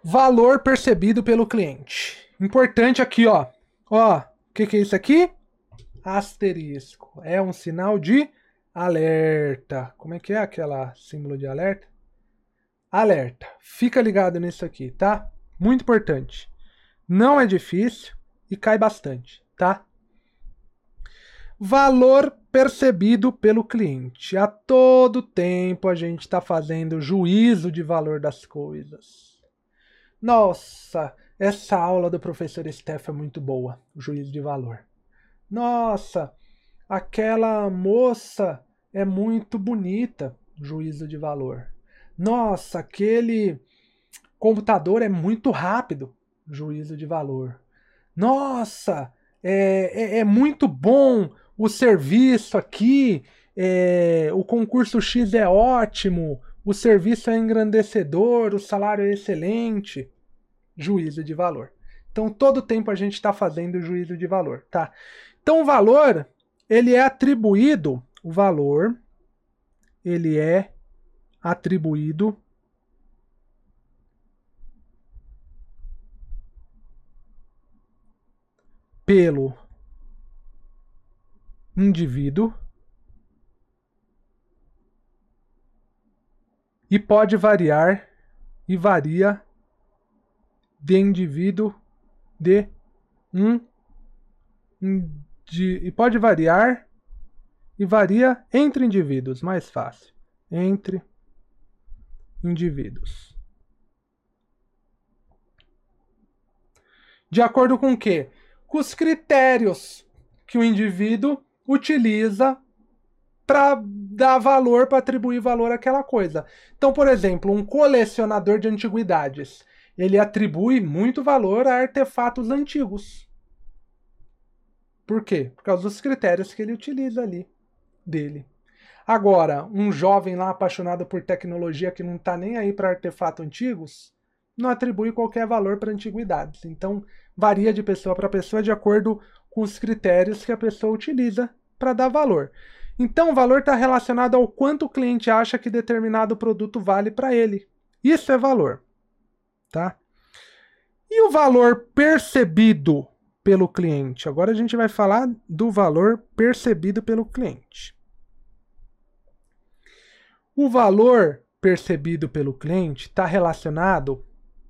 Valor percebido pelo cliente. Importante aqui, ó. Ó, o que é isso aqui? Asterisco. É um sinal de alerta. Como é que é aquela símbolo de alerta? Alerta. Fica ligado nisso aqui, tá? Muito importante. Não é difícil e cai bastante, tá? Valor percebido pelo cliente. A todo tempo a gente está fazendo juízo de valor das coisas. Nossa, essa aula do professor Steph é muito boa, o juízo de valor. Nossa, aquela moça é muito bonita, juízo de valor. Nossa, aquele computador é muito rápido, juízo de valor. Nossa, é muito bom o serviço aqui, o concurso X é ótimo, o serviço é engrandecedor, o salário é excelente. Juízo de valor. Então, todo tempo a gente está fazendo juízo de valor, tá? Então, o valor, ele é atribuído, pelo indivíduo e pode variar e varia de indivíduo e pode variar e varia entre indivíduos, mais fácil. Entre indivíduos. De acordo com o quê? Com os critérios que o indivíduo utiliza para dar valor, para atribuir valor àquela coisa. Então, por exemplo, um colecionador de antiguidades, ele atribui muito valor a artefatos antigos. Por quê? Por causa dos critérios que ele utiliza ali dele. Agora, um jovem lá apaixonado por tecnologia que não está nem aí para artefatos antigos, não atribui qualquer valor para antiguidades. Então, varia de pessoa para pessoa de acordo com os critérios que a pessoa utiliza para dar valor. Então, o valor está relacionado ao quanto o cliente acha que determinado produto vale para ele. Isso é valor, tá? E o valor percebido pelo cliente? Agora a gente vai falar do valor percebido pelo cliente. O valor percebido pelo cliente está relacionado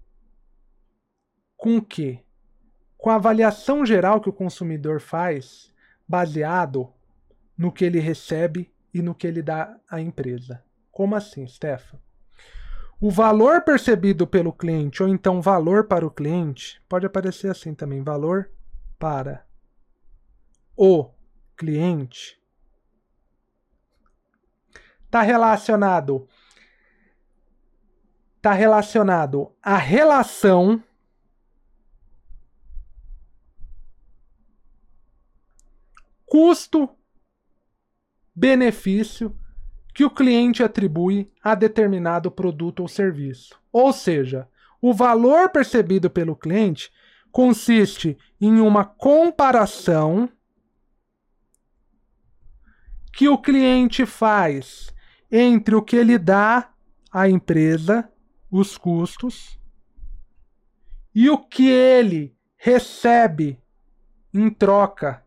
com o quê? Com a avaliação geral que o consumidor faz, baseado no que ele recebe e no que ele dá à empresa. Como assim, Stefan? O valor percebido pelo cliente, ou então valor para o cliente, pode aparecer assim também, valor para o cliente, está relacionado à relação custo-benefício que o cliente atribui a determinado produto ou serviço. Ou seja, o valor percebido pelo cliente consiste em uma comparação que o cliente faz entre o que ele dá à empresa, os custos, e o que ele recebe em troca.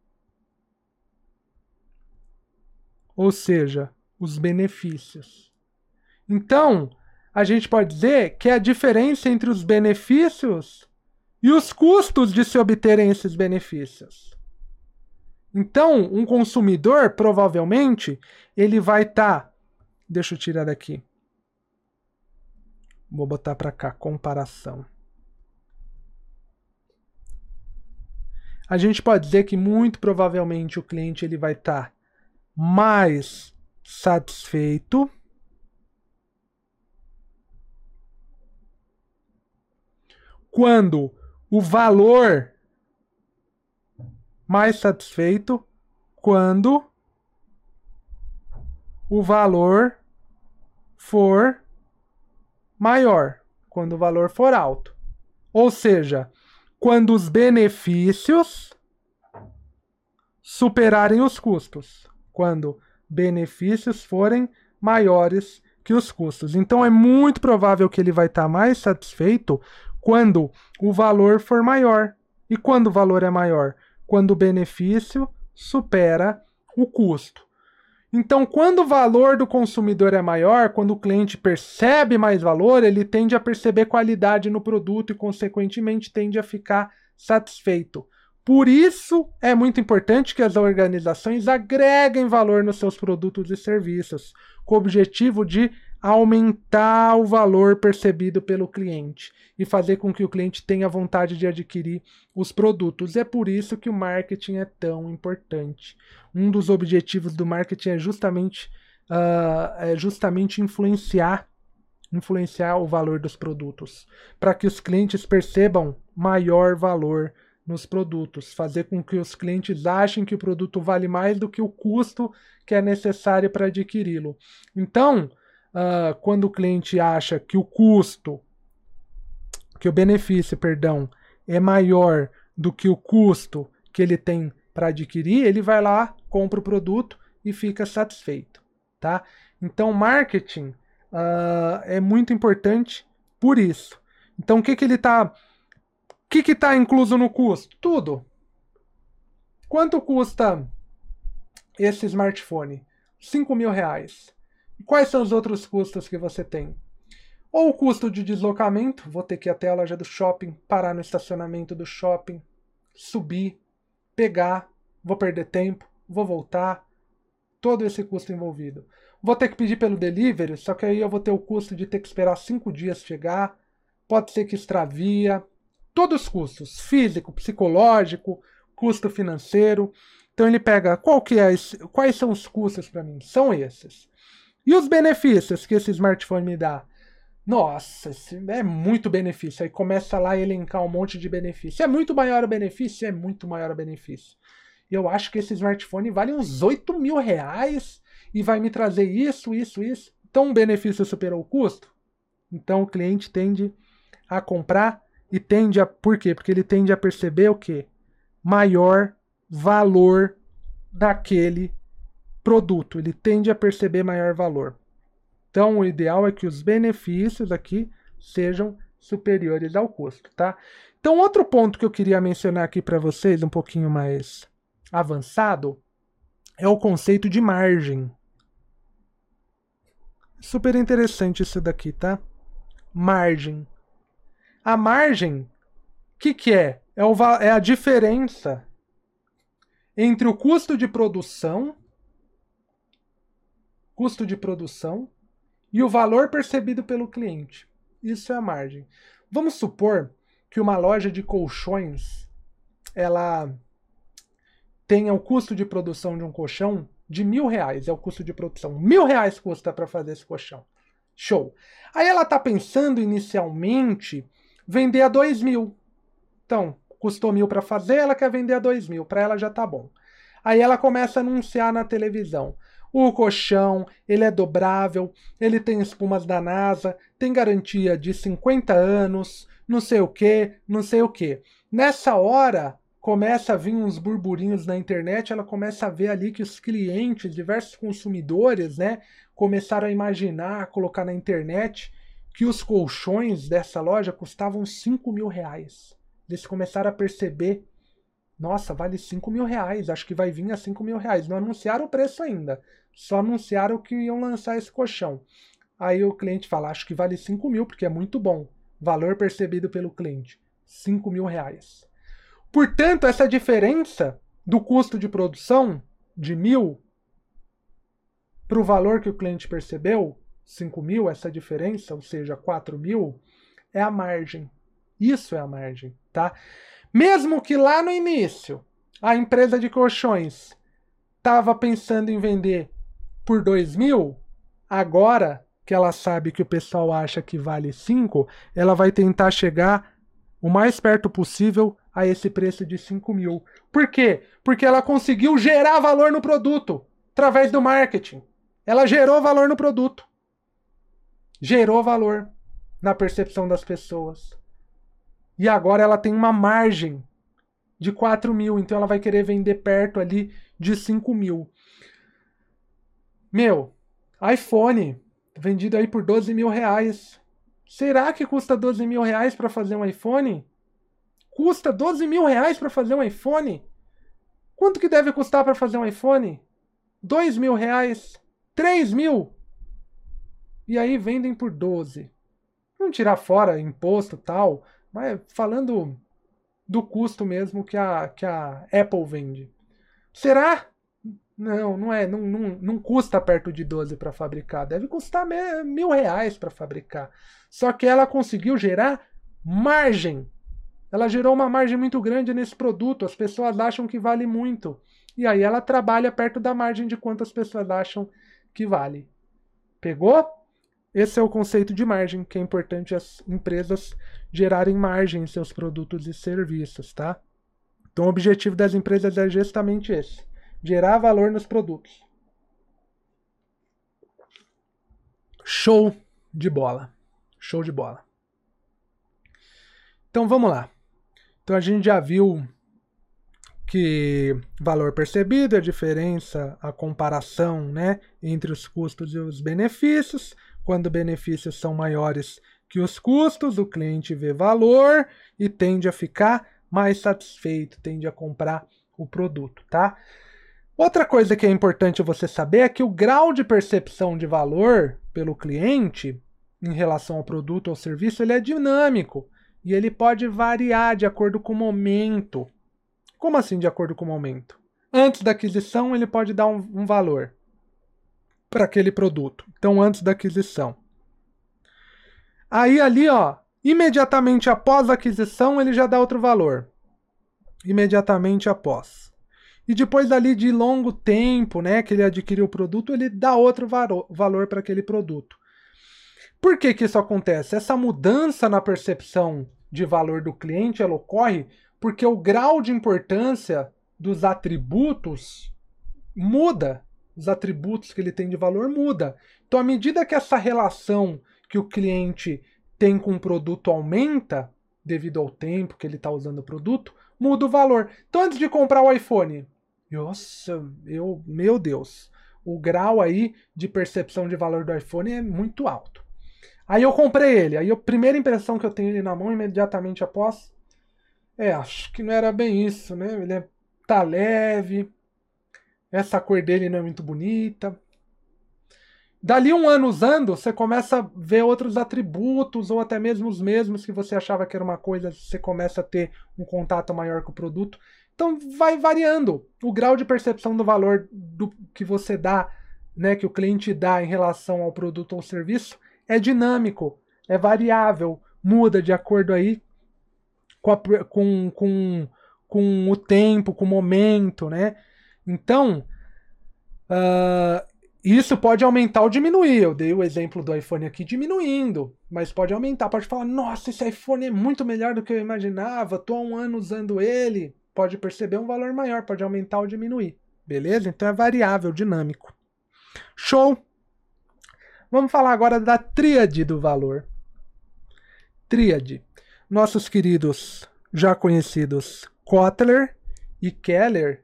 Ou seja, os benefícios. Então, a gente pode dizer que é a diferença entre os benefícios e os custos de se obterem esses benefícios. Então, um consumidor, provavelmente, ele vai estar... Deixa eu tirar daqui. Vou botar para cá, comparação. A gente pode dizer que, muito provavelmente, o cliente ele vai estar mais satisfeito quando o valor mais satisfeito quando o valor for maior, quando o valor for alto. Ou seja, quando os benefícios superarem os custos. Quando benefícios forem maiores que os custos. Então é muito provável que ele vai estar mais satisfeito quando o valor for maior. E quando o valor é maior? Quando o benefício supera o custo. Então, quando o valor do consumidor é maior, quando o cliente percebe mais valor, ele tende a perceber qualidade no produto e, consequentemente, tende a ficar satisfeito. Por isso, é muito importante que as organizações agreguem valor nos seus produtos e serviços, com o objetivo de aumentar o valor percebido pelo cliente e fazer com que o cliente tenha vontade de adquirir os produtos. É por isso que o marketing é tão importante. Um dos objetivos do marketing é justamente influenciar o valor dos produtos, para que os clientes percebam maior valor nos produtos, fazer com que os clientes achem que o produto vale mais do que o custo que é necessário para adquiri-lo. Então, quando o cliente acha que o benefício, é maior do que o custo que ele tem para adquirir, ele vai lá, compra o produto e fica satisfeito, tá? Então, marketing é muito importante por isso. Então, o que está incluso no custo? Tudo. Quanto custa esse smartphone? R$5.000. Quais são os outros custos que você tem? Ou o custo de deslocamento, vou ter que ir até a loja do shopping, parar no estacionamento do shopping, subir, pegar, vou perder tempo, vou voltar, todo esse custo envolvido. Vou ter que pedir pelo delivery, só que aí eu vou ter o custo de ter que esperar 5 dias chegar, pode ser que extravia, todos os custos, físico, psicológico, custo financeiro. Então ele pega, quais são os custos para mim? São esses. E os benefícios que esse smartphone me dá? Nossa, é muito benefício. Aí começa lá a elencar um monte de benefício. É muito maior o benefício? É muito maior o benefício. E eu acho que esse smartphone vale uns R$8.000 e vai me trazer isso. Então o benefício superou o custo? Então o cliente tende a comprar e tende a... Por quê? Porque ele tende a perceber o quê? Maior valor daquele produto. Ele tende a perceber maior valor. Então, o ideal é que os benefícios aqui sejam superiores ao custo, tá? Então, outro ponto que eu queria mencionar aqui para vocês, um pouquinho mais avançado, é o conceito de margem. Super interessante isso daqui, tá? Margem. A margem, o que é? É a diferença entre o custo de produção e o valor percebido pelo cliente. Isso é a margem. Vamos supor que uma loja de colchões ela tenha o custo de produção de um colchão de R$1.000, é o custo de produção. R$1.000 custa para fazer esse colchão. Show. Aí ela está pensando inicialmente vender a R$2.000. Então, custou R$1.000 para fazer, ela quer vender a R$2.000. Para ela já tá bom. Aí ela começa a anunciar na televisão. O colchão, ele é dobrável, ele tem espumas da NASA, tem garantia de 50 anos, não sei o que, não sei o que. Nessa hora, começa a vir uns burburinhos na internet, ela começa a ver ali que os clientes, diversos consumidores, né, começaram a imaginar, colocar na internet que os colchões dessa loja custavam R$5.000. Eles começaram a perceber, nossa, vale R$5.000, acho que vai vir a R$5.000. Não anunciaram o preço ainda, só anunciaram que iam lançar esse colchão. Aí o cliente fala, acho que vale R$5.000 porque é muito bom. Valor percebido pelo cliente, R$5.000. Portanto, essa diferença do custo de produção de 1.000 para o valor que o cliente percebeu, 5.000, essa diferença, ou seja, 4.000, é a margem. Isso é a margem, tá? Mesmo que lá no início a empresa de colchões estava pensando em vender por 2.000, agora que ela sabe que o pessoal acha que vale 5, ela vai tentar chegar o mais perto possível a esse preço de 5.000. Por quê? Porque ela conseguiu gerar valor no produto através do marketing. Ela gerou valor no produto. Gerou valor na percepção das pessoas. E agora ela tem uma margem de 4.000, então ela vai querer vender perto ali de 5.000. Meu, iPhone, vendido aí por R$12.000. Será que custa R$12.000 para fazer um iPhone? Custa R$12.000 para fazer um iPhone? Quanto que deve custar para fazer um iPhone? R$2.000? 3.000? E aí vendem por 12. Vamos tirar fora imposto e tal, mas falando do custo mesmo que a Apple vende. Será? Não, não é. Não custa perto de 12 para fabricar. Deve custar R$1.000 para fabricar. Só que ela conseguiu gerar margem. Ela gerou uma margem muito grande nesse produto. As pessoas acham que vale muito. E aí ela trabalha perto da margem de quanto as pessoas acham que vale. Pegou? Esse é o conceito de margem, que é importante as empresas gerarem margem em seus produtos e serviços, tá? Então o objetivo das empresas é justamente esse: gerar valor nos produtos. Show de bola. Show de bola. Então vamos lá. Então a gente já viu que valor percebido é a diferença, a comparação, né, entre os custos e os benefícios. Quando benefícios são maiores que os custos, o cliente vê valor e tende a ficar mais satisfeito, tende a comprar o produto, tá? Outra coisa que é importante você saber é que o grau de percepção de valor pelo cliente em relação ao produto ou serviço, ele é dinâmico e ele pode variar de acordo com o momento. Como assim de acordo com o momento? Antes da aquisição, ele pode dar um valor para aquele produto. Então, antes da aquisição. Aí ali, ó, imediatamente após a aquisição, ele já dá outro valor. Imediatamente após. E depois ali de longo tempo, né, que ele adquiriu o produto, ele dá outro valor para aquele produto. Por que que isso acontece? Essa mudança na percepção de valor do cliente, ela ocorre porque o grau de importância dos atributos muda. Os atributos que ele tem de valor muda. Então, à medida que essa relação que o cliente tem com o produto aumenta, devido ao tempo que ele está usando o produto, muda o valor. Então, antes de comprar o iPhone, nossa, meu Deus, o grau aí de percepção de valor do iPhone é muito alto. Aí eu comprei ele, aí a primeira impressão que eu tenho ele na mão imediatamente após, acho que não era bem isso, né? Ele tá leve, essa cor dele não é muito bonita. Dali um ano usando, você começa a ver outros atributos, ou até mesmo os mesmos que você achava que era uma coisa, você começa a ter um contato maior com o produto. Então vai variando. O grau de percepção do valor que você dá, né, que o cliente dá em relação ao produto ou serviço, é dinâmico, é variável, muda de acordo aí com o tempo, com o momento, né? Então, isso pode aumentar ou diminuir. Eu dei o exemplo do iPhone aqui diminuindo, mas pode aumentar. Pode falar, nossa, esse iPhone é muito melhor do que eu imaginava, estou há um ano usando ele. Pode perceber um valor maior, pode aumentar ou diminuir. Beleza? Então é variável, dinâmico. Show! Vamos falar agora da tríade do valor. Tríade. Nossos queridos, já conhecidos Kotler e Keller,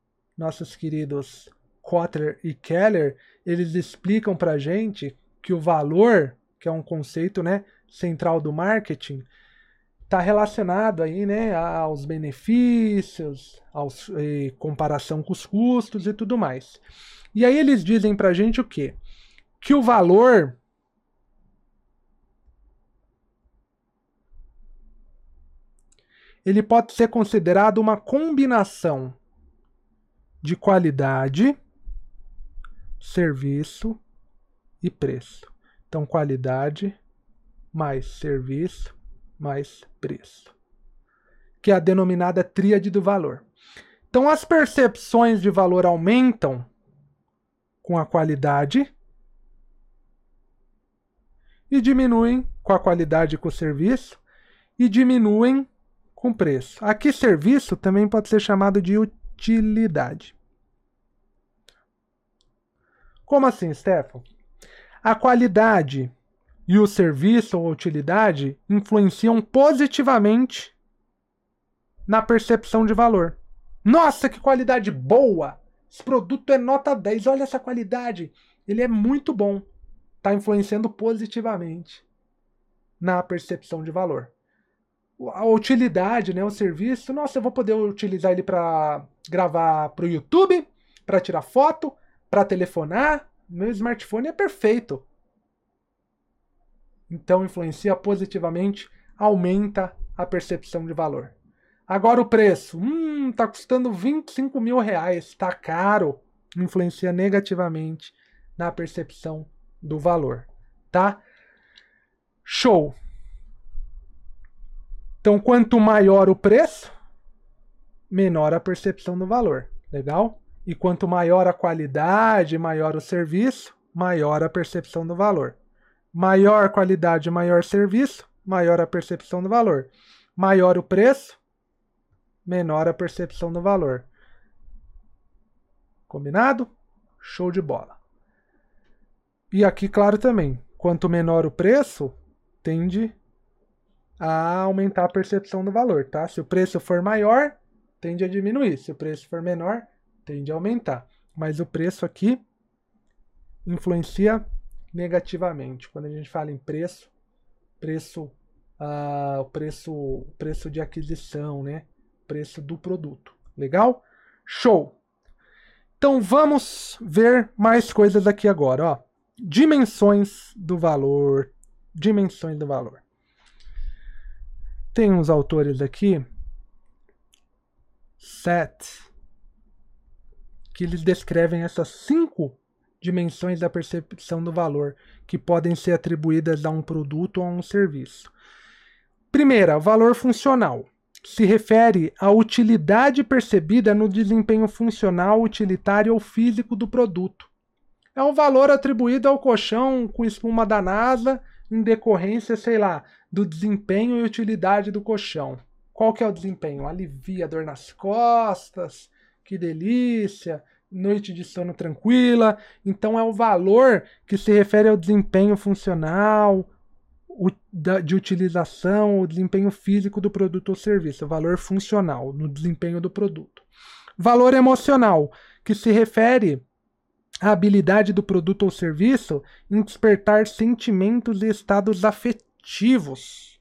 eles explicam pra gente que o valor, que é um conceito, né, central do marketing, está relacionado aí, né, aos benefícios, comparação com os custos e tudo mais. E aí eles dizem pra gente o quê? Que o valor ele pode ser considerado uma combinação de qualidade, serviço e preço. Então, qualidade mais serviço mais preço, que é a denominada tríade do valor. Então, as percepções de valor aumentam com a qualidade e diminuem com a qualidade e com o serviço e diminuem com preço. Aqui, serviço também pode ser chamado de utilidade. Como assim, Stefan? A qualidade e o serviço ou utilidade influenciam positivamente na percepção de valor. Nossa, que qualidade boa! Esse produto é nota 10, olha essa qualidade. Ele é muito bom. está influenciando positivamente na percepção de valor. A utilidade, né, o serviço, nossa, eu vou poder utilizar ele para gravar para o YouTube, para tirar foto, para telefonar. Meu smartphone é perfeito. Então influencia positivamente, aumenta a percepção de valor. Agora o preço, tá custando 25 mil reais, tá caro, influencia negativamente na percepção do valor, tá? Show! Então, quanto maior o preço, menor a percepção do valor, legal? E quanto maior a qualidade, maior o serviço, maior a percepção do valor. Maior qualidade, maior serviço, maior a percepção do valor. Maior o preço, menor a percepção do valor. Combinado? Show de bola. E aqui, claro também, quanto menor o preço, tende a aumentar a percepção do valor, tá? Se o preço for maior, tende a diminuir. Se o preço for menor, tende a aumentar. Mas o preço aqui influencia negativamente. Quando a gente fala em preço de aquisição, né? Preço do produto. Legal? Show! Então vamos ver mais coisas aqui agora, ó. Dimensões do valor. Dimensões do valor. Tem uns autores aqui, que eles descrevem essas 5 dimensões da percepção do valor que podem ser atribuídas a um produto ou a um serviço. Primeira, valor funcional. Se refere à utilidade percebida no desempenho funcional, utilitário ou físico do produto. É um valor atribuído ao colchão com espuma da NASA em decorrência, sei lá, do desempenho e utilidade do colchão. Qual que é o desempenho? Alivia a dor nas costas, que delícia, noite de sono tranquila. Então é o valor que se refere ao desempenho funcional, de utilização, o desempenho físico do produto ou serviço, o valor funcional no desempenho do produto. Valor emocional, que se refere à habilidade do produto ou serviço em despertar sentimentos e estados afetivos,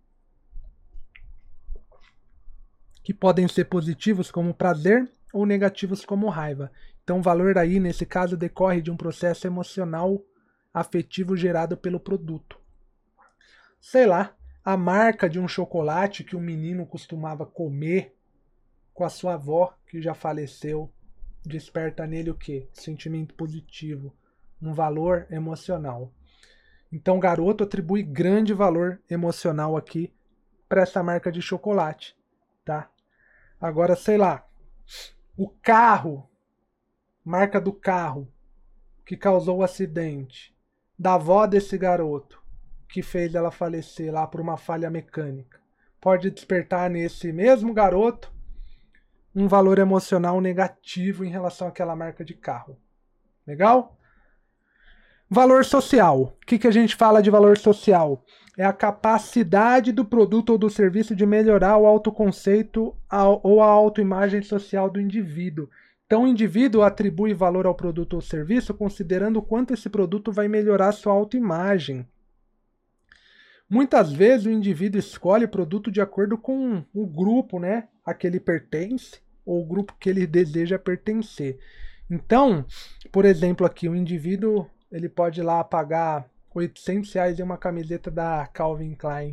que podem ser positivos como prazer ou negativos como raiva. Então o valor aí, nesse caso, decorre de um processo emocional afetivo gerado pelo produto. Sei lá, a marca de um chocolate que um menino costumava comer com a sua avó, que já faleceu, desperta nele o quê? Sentimento positivo, um valor emocional. Então o garoto atribui grande valor emocional aqui para essa marca de chocolate, tá? Agora, sei lá, o carro, marca do carro que causou o acidente, da avó desse garoto, que fez ela falecer lá por uma falha mecânica, pode despertar nesse mesmo garoto um valor emocional negativo em relação àquela marca de carro. Legal? Valor social. O que a gente fala de valor social? É a capacidade do produto ou do serviço de melhorar o autoconceito ou a autoimagem social do indivíduo. Então o indivíduo atribui valor ao produto ou serviço considerando o quanto esse produto vai melhorar sua autoimagem. Muitas vezes o indivíduo escolhe o produto de acordo com o grupo, né, a que ele pertence ou o grupo que ele deseja pertencer. Então, por exemplo, aqui o indivíduo ele pode ir lá pagar R$800 em uma camiseta da Calvin Klein.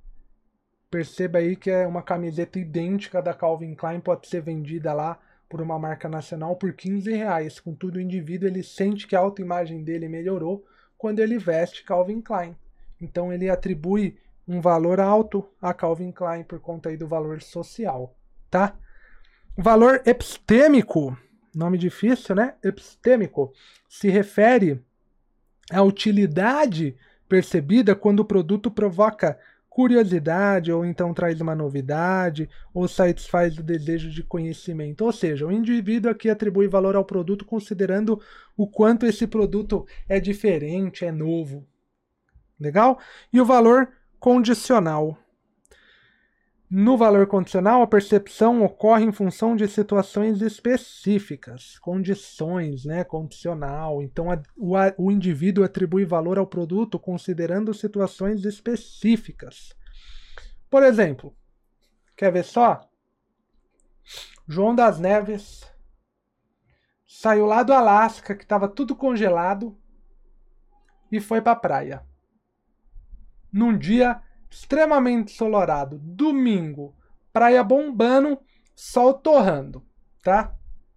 Perceba aí que é uma camiseta idêntica da Calvin Klein, pode ser vendida lá por uma marca nacional por R$15. Contudo, o indivíduo ele sente que a autoimagem dele melhorou quando ele veste Calvin Klein. Então ele atribui um valor alto a Calvin Klein por conta aí do valor social, tá? Valor epistêmico, nome difícil, né? Epistêmico, se refere à utilidade percebida quando o produto provoca curiosidade, ou então traz uma novidade, ou satisfaz o desejo de conhecimento. Ou seja, o indivíduo aqui atribui valor ao produto considerando o quanto esse produto é diferente, é novo. Legal? E o valor condicional. No valor condicional, a percepção ocorre em função de situações específicas, condições, né, condicional. Então, o indivíduo atribui valor ao produto considerando situações específicas. Por exemplo, quer ver só? João das Neves saiu lá do Alasca, que estava tudo congelado, e foi para a praia. Num dia extremamente ensolarado, domingo, praia bombando, sol torrando, tá?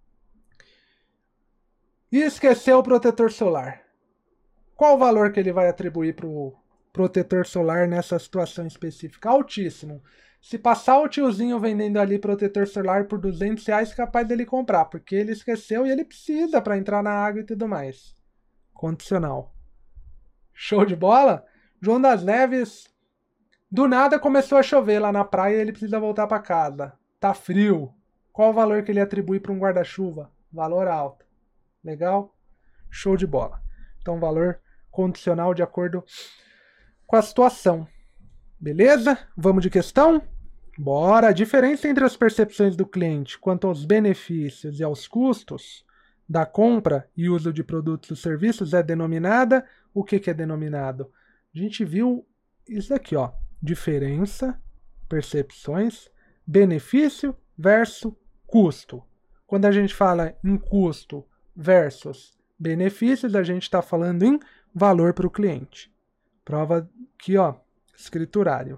E esqueceu o protetor solar. Qual o valor que ele vai atribuir para o protetor solar nessa situação específica? Altíssimo. Se passar o tiozinho vendendo ali protetor solar por R$200, capaz dele comprar, porque ele esqueceu e ele precisa para entrar na água e tudo mais. Condicional. Show de bola? João das Neves, do nada começou a chover lá na praia e ele precisa voltar para casa. Tá frio. Qual o valor que ele atribui para um guarda-chuva? Valor alto. Legal? Show de bola. Então, valor condicional de acordo com a situação. Beleza? Vamos de questão? Bora! A diferença entre as percepções do cliente quanto aos benefícios e aos custos da compra e uso de produtos e serviços é denominada... O que é denominado? A gente viu isso aqui, ó. Diferença, percepções, benefício versus custo. Quando a gente fala em custo versus benefícios, a gente está falando em valor para o cliente. Prova aqui, ó, escriturário.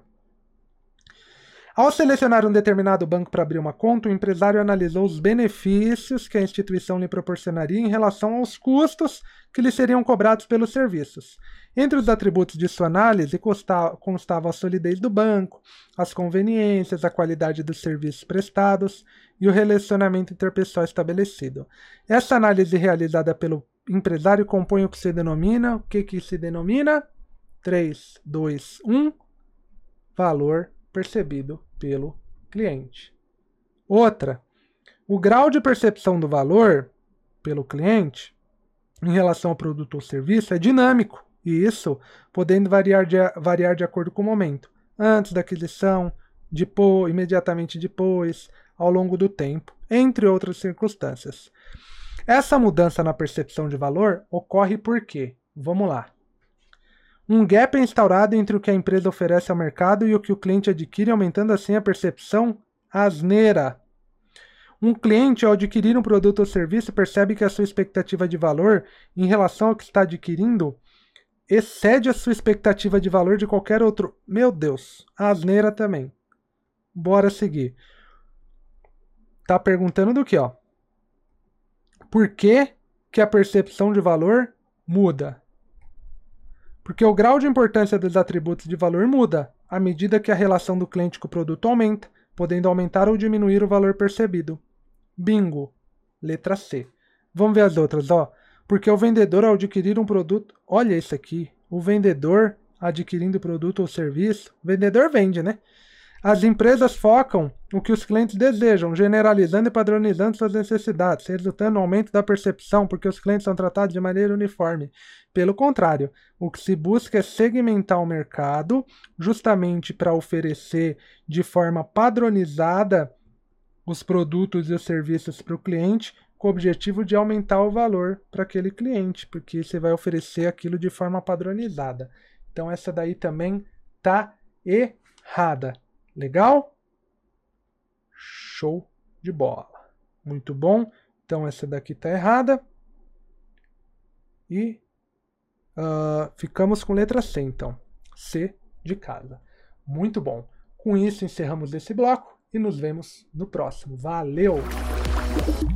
Ao selecionar um determinado banco para abrir uma conta, o empresário analisou os benefícios que a instituição lhe proporcionaria em relação aos custos que lhe seriam cobrados pelos serviços. Entre os atributos de sua análise constava a solidez do banco, as conveniências, a qualidade dos serviços prestados e o relacionamento interpessoal estabelecido. Essa análise realizada pelo empresário compõe o que se denomina... O que se denomina? 3, 2, 1. Valor percebido pelo cliente. Outra, o grau de percepção do valor pelo cliente em relação ao produto ou serviço é dinâmico, e isso podendo variar de acordo com o momento, antes da aquisição, imediatamente depois, ao longo do tempo, entre outras circunstâncias. Essa mudança na percepção de valor ocorre por quê? Vamos lá. Um gap é instaurado entre o que a empresa oferece ao mercado e o que o cliente adquire, aumentando assim a percepção asneira. Um cliente, ao adquirir um produto ou serviço, percebe que a sua expectativa de valor em relação ao que está adquirindo excede a sua expectativa de valor de qualquer outro. Meu Deus, a asneira também. Bora seguir. Tá perguntando do que, ó? Por que a percepção de valor muda? Porque o grau de importância dos atributos de valor muda à medida que a relação do cliente com o produto aumenta, podendo aumentar ou diminuir o valor percebido. Bingo. Letra C. Vamos ver as outras, ó. Porque o vendedor, ao adquirir um produto... Olha isso aqui. O vendedor adquirindo produto ou serviço... O vendedor vende, né? As empresas focam o que os clientes desejam, generalizando e padronizando suas necessidades, resultando no aumento da percepção, porque os clientes são tratados de maneira uniforme. Pelo contrário, o que se busca é segmentar o mercado, justamente para oferecer de forma padronizada os produtos e os serviços para o cliente, com o objetivo de aumentar o valor para aquele cliente, porque você vai oferecer aquilo de forma padronizada. Então essa daí também tá errada. Legal? Show de bola. Muito bom. Então essa daqui tá errada. E ficamos com letra C, então. C de casa. Muito bom. Com isso encerramos esse bloco e nos vemos no próximo. Valeu!